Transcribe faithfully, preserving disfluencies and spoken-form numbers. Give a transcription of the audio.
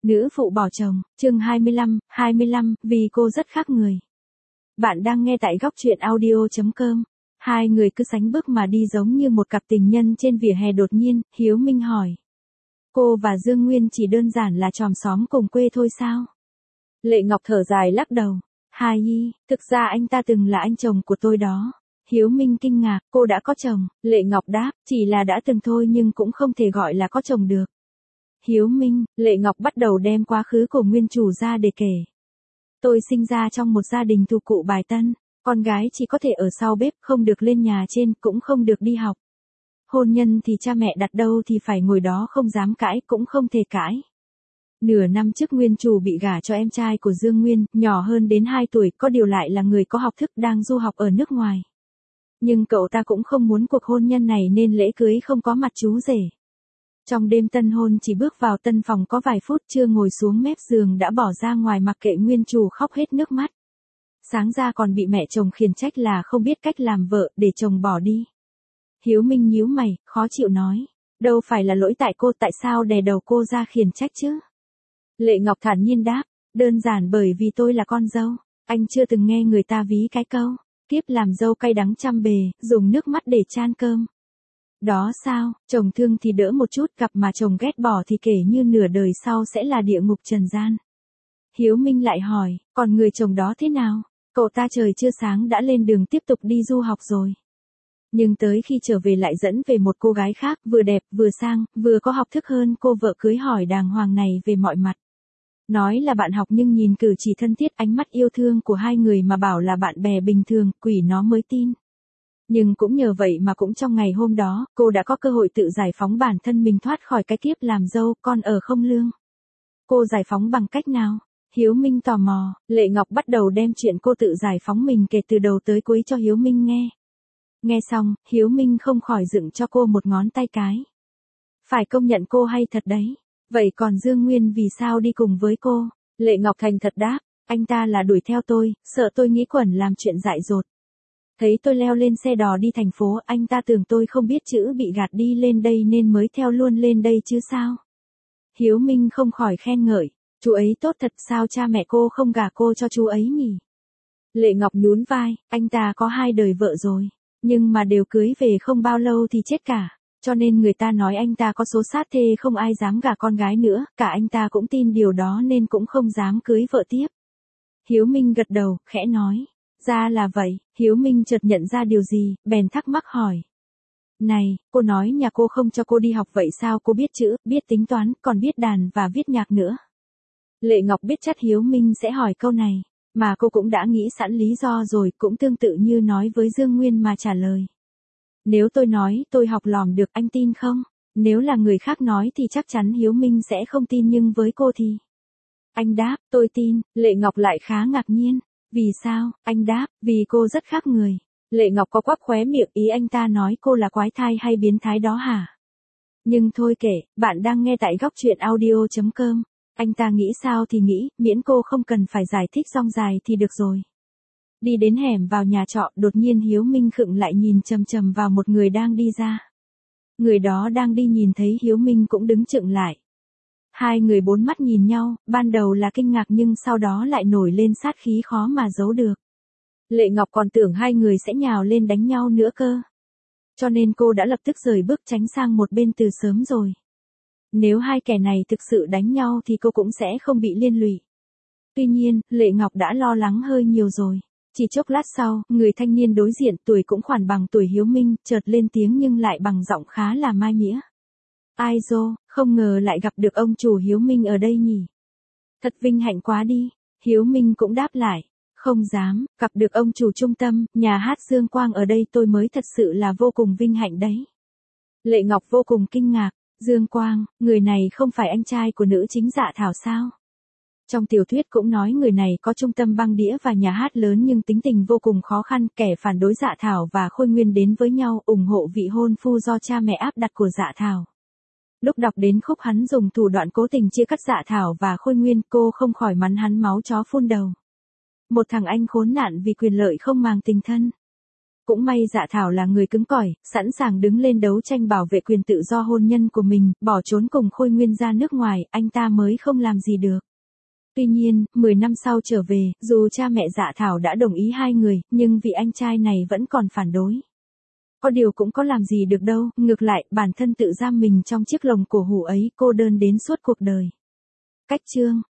Nữ phụ bỏ chồng, chương hai mươi lăm, hai mươi lăm, vì cô rất khác người. Bạn đang nghe tại góc truyện audio chấm com. Hai người cứ sánh bước mà đi giống như một cặp tình nhân trên vỉa hè đột nhiên, Hiếu Minh hỏi. Cô và Dương Nguyên chỉ đơn giản là chòm xóm cùng quê thôi sao? Lệ Ngọc thở dài lắc đầu. Hai y, thực ra anh ta từng là anh chồng của tôi đó. Hiếu Minh kinh ngạc, cô đã có chồng, Lệ Ngọc đáp, chỉ là đã từng thôi nhưng cũng không thể gọi là có chồng được. Hiếu Minh, Lệ Ngọc bắt đầu đem quá khứ của nguyên chủ ra để kể. Tôi sinh ra trong một gia đình thuộc cụ bài Tân, con gái chỉ có thể ở sau bếp, không được lên nhà trên, cũng không được đi học. Hôn nhân thì cha mẹ đặt đâu thì phải ngồi đó, không dám cãi, cũng không thể cãi. Nửa năm trước nguyên chủ bị gả cho em trai của Dương Nguyên, nhỏ hơn đến hai tuổi, có điều lại là người có học thức, đang du học ở nước ngoài. Nhưng cậu ta cũng không muốn cuộc hôn nhân này nên lễ cưới không có mặt chú rể. Trong đêm tân hôn chỉ bước vào tân phòng có vài phút, chưa ngồi xuống mép giường đã bỏ ra ngoài mặc kệ nguyên chủ khóc hết nước mắt. Sáng ra còn bị mẹ chồng khiển trách là không biết cách làm vợ, để chồng bỏ đi. Hiếu Minh nhíu mày, khó chịu nói. Đâu phải là lỗi tại cô, tại sao đè đầu cô ra khiển trách chứ? Lệ Ngọc thản nhiên đáp, đơn giản bởi vì tôi là con dâu. Anh chưa từng nghe người ta ví cái câu, kiếp làm dâu cay đắng trăm bề, dùng nước mắt để chan cơm. Đó sao, chồng thương thì đỡ một chút, gặp mà chồng ghét bỏ thì kể như nửa đời sau sẽ là địa ngục trần gian. Hiếu Minh lại hỏi, còn người chồng đó thế nào? Cậu ta trời chưa sáng đã lên đường tiếp tục đi du học rồi. Nhưng tới khi trở về lại dẫn về một cô gái khác, vừa đẹp, vừa sang, vừa có học thức hơn cô vợ cưới hỏi đàng hoàng này về mọi mặt. Nói là bạn học nhưng nhìn cử chỉ thân thiết, ánh mắt yêu thương của hai người mà bảo là bạn bè bình thường, quỷ nó mới tin. Nhưng cũng nhờ vậy mà cũng trong ngày hôm đó, cô đã có cơ hội tự giải phóng bản thân mình thoát khỏi cái kiếp làm dâu, con ở không lương. Cô giải phóng bằng cách nào? Hiếu Minh tò mò, Lệ Ngọc bắt đầu đem chuyện cô tự giải phóng mình kể từ đầu tới cuối cho Hiếu Minh nghe. Nghe xong, Hiếu Minh không khỏi dựng cho cô một ngón tay cái. Phải công nhận cô hay thật đấy. Vậy còn Dương Nguyên vì sao đi cùng với cô? Lệ Ngọc thành thật đáp, anh ta là đuổi theo tôi, sợ tôi nghĩ quẩn làm chuyện dại dột. Thấy tôi leo lên xe đò đi thành phố, anh ta tưởng tôi không biết chữ bị gạt đi lên đây nên mới theo luôn lên đây chứ sao? Hiếu Minh không khỏi khen ngợi, chú ấy tốt thật, sao cha mẹ cô không gả cô cho chú ấy nhỉ? Lệ Ngọc nhún vai, anh ta có hai đời vợ rồi, nhưng mà đều cưới về không bao lâu thì chết cả, cho nên người ta nói anh ta có số sát thê không ai dám gả con gái nữa, cả anh ta cũng tin điều đó nên cũng không dám cưới vợ tiếp. Hiếu Minh gật đầu, khẽ nói. Ra là vậy, Hiếu Minh chợt nhận ra điều gì, bèn thắc mắc hỏi. Này, cô nói nhà cô không cho cô đi học vậy sao? Cô biết chữ, biết tính toán, còn biết đàn và viết nhạc nữa. Lệ Ngọc biết chắc Hiếu Minh sẽ hỏi câu này, mà cô cũng đã nghĩ sẵn lý do rồi, cũng tương tự như nói với Dương Nguyên mà trả lời. Nếu tôi nói tôi học lỏm được, anh tin không? Nếu là người khác nói thì chắc chắn Hiếu Minh sẽ không tin, nhưng với cô thì... Anh đáp, tôi tin. Lệ Ngọc lại khá ngạc nhiên. Vì sao? Anh đáp, vì cô rất khác người. Lệ Ngọc có quắp khóe miệng, ý anh ta nói cô là quái thai hay biến thái đó hả? Nhưng thôi kệ, bạn đang nghe tại góc truyện audio chấm com. Anh ta nghĩ sao thì nghĩ, miễn cô không cần phải giải thích rong dài thì được rồi. Đi đến hẻm vào nhà trọ, đột nhiên Hiếu Minh khựng lại nhìn chằm chằm vào một người đang đi ra. Người đó đang đi nhìn thấy Hiếu Minh cũng đứng chững lại. Hai người bốn mắt nhìn nhau, ban đầu là kinh ngạc nhưng sau đó lại nổi lên sát khí khó mà giấu được. Lệ Ngọc còn tưởng hai người sẽ nhào lên đánh nhau nữa cơ. Cho nên cô đã lập tức rời bước tránh sang một bên từ sớm rồi. Nếu hai kẻ này thực sự đánh nhau thì cô cũng sẽ không bị liên lụy. Tuy nhiên, Lệ Ngọc đã lo lắng hơi nhiều rồi. Chỉ chốc lát sau, người thanh niên đối diện, tuổi cũng khoảng bằng tuổi Hiếu Minh, chợt lên tiếng nhưng lại bằng giọng khá là mai mĩa. Ai dô, không ngờ lại gặp được ông chủ Hiếu Minh ở đây nhỉ. Thật vinh hạnh quá đi. Hiếu Minh cũng đáp lại. Không dám, gặp được ông chủ trung tâm, nhà hát Dương Quang ở đây tôi mới thật sự là vô cùng vinh hạnh đấy. Lệ Ngọc vô cùng kinh ngạc. Dương Quang, người này không phải anh trai của nữ chính Dạ Thảo sao? Trong tiểu thuyết cũng nói người này có trung tâm băng đĩa và nhà hát lớn nhưng tính tình vô cùng khó khăn, kẻ phản đối Dạ Thảo và Khôi Nguyên đến với nhau ủng hộ vị hôn phu do cha mẹ áp đặt của Dạ Thảo. Lúc đọc đến khúc hắn dùng thủ đoạn cố tình chia cắt Dạ Thảo và Khôi Nguyên, cô không khỏi mắng hắn máu chó phun đầu. Một thằng anh khốn nạn vì quyền lợi không màng tình thân. Cũng may Dạ Thảo là người cứng cỏi, sẵn sàng đứng lên đấu tranh bảo vệ quyền tự do hôn nhân của mình, bỏ trốn cùng Khôi Nguyên ra nước ngoài, anh ta mới không làm gì được. Tuy nhiên, mười năm sau trở về, dù cha mẹ Dạ Thảo đã đồng ý hai người, nhưng vị anh trai này vẫn còn phản đối. Có điều cũng có làm gì được đâu, ngược lại, bản thân tự giam mình trong chiếc lồng cổ hủ ấy, cô đơn đến suốt cuộc đời. Cách chương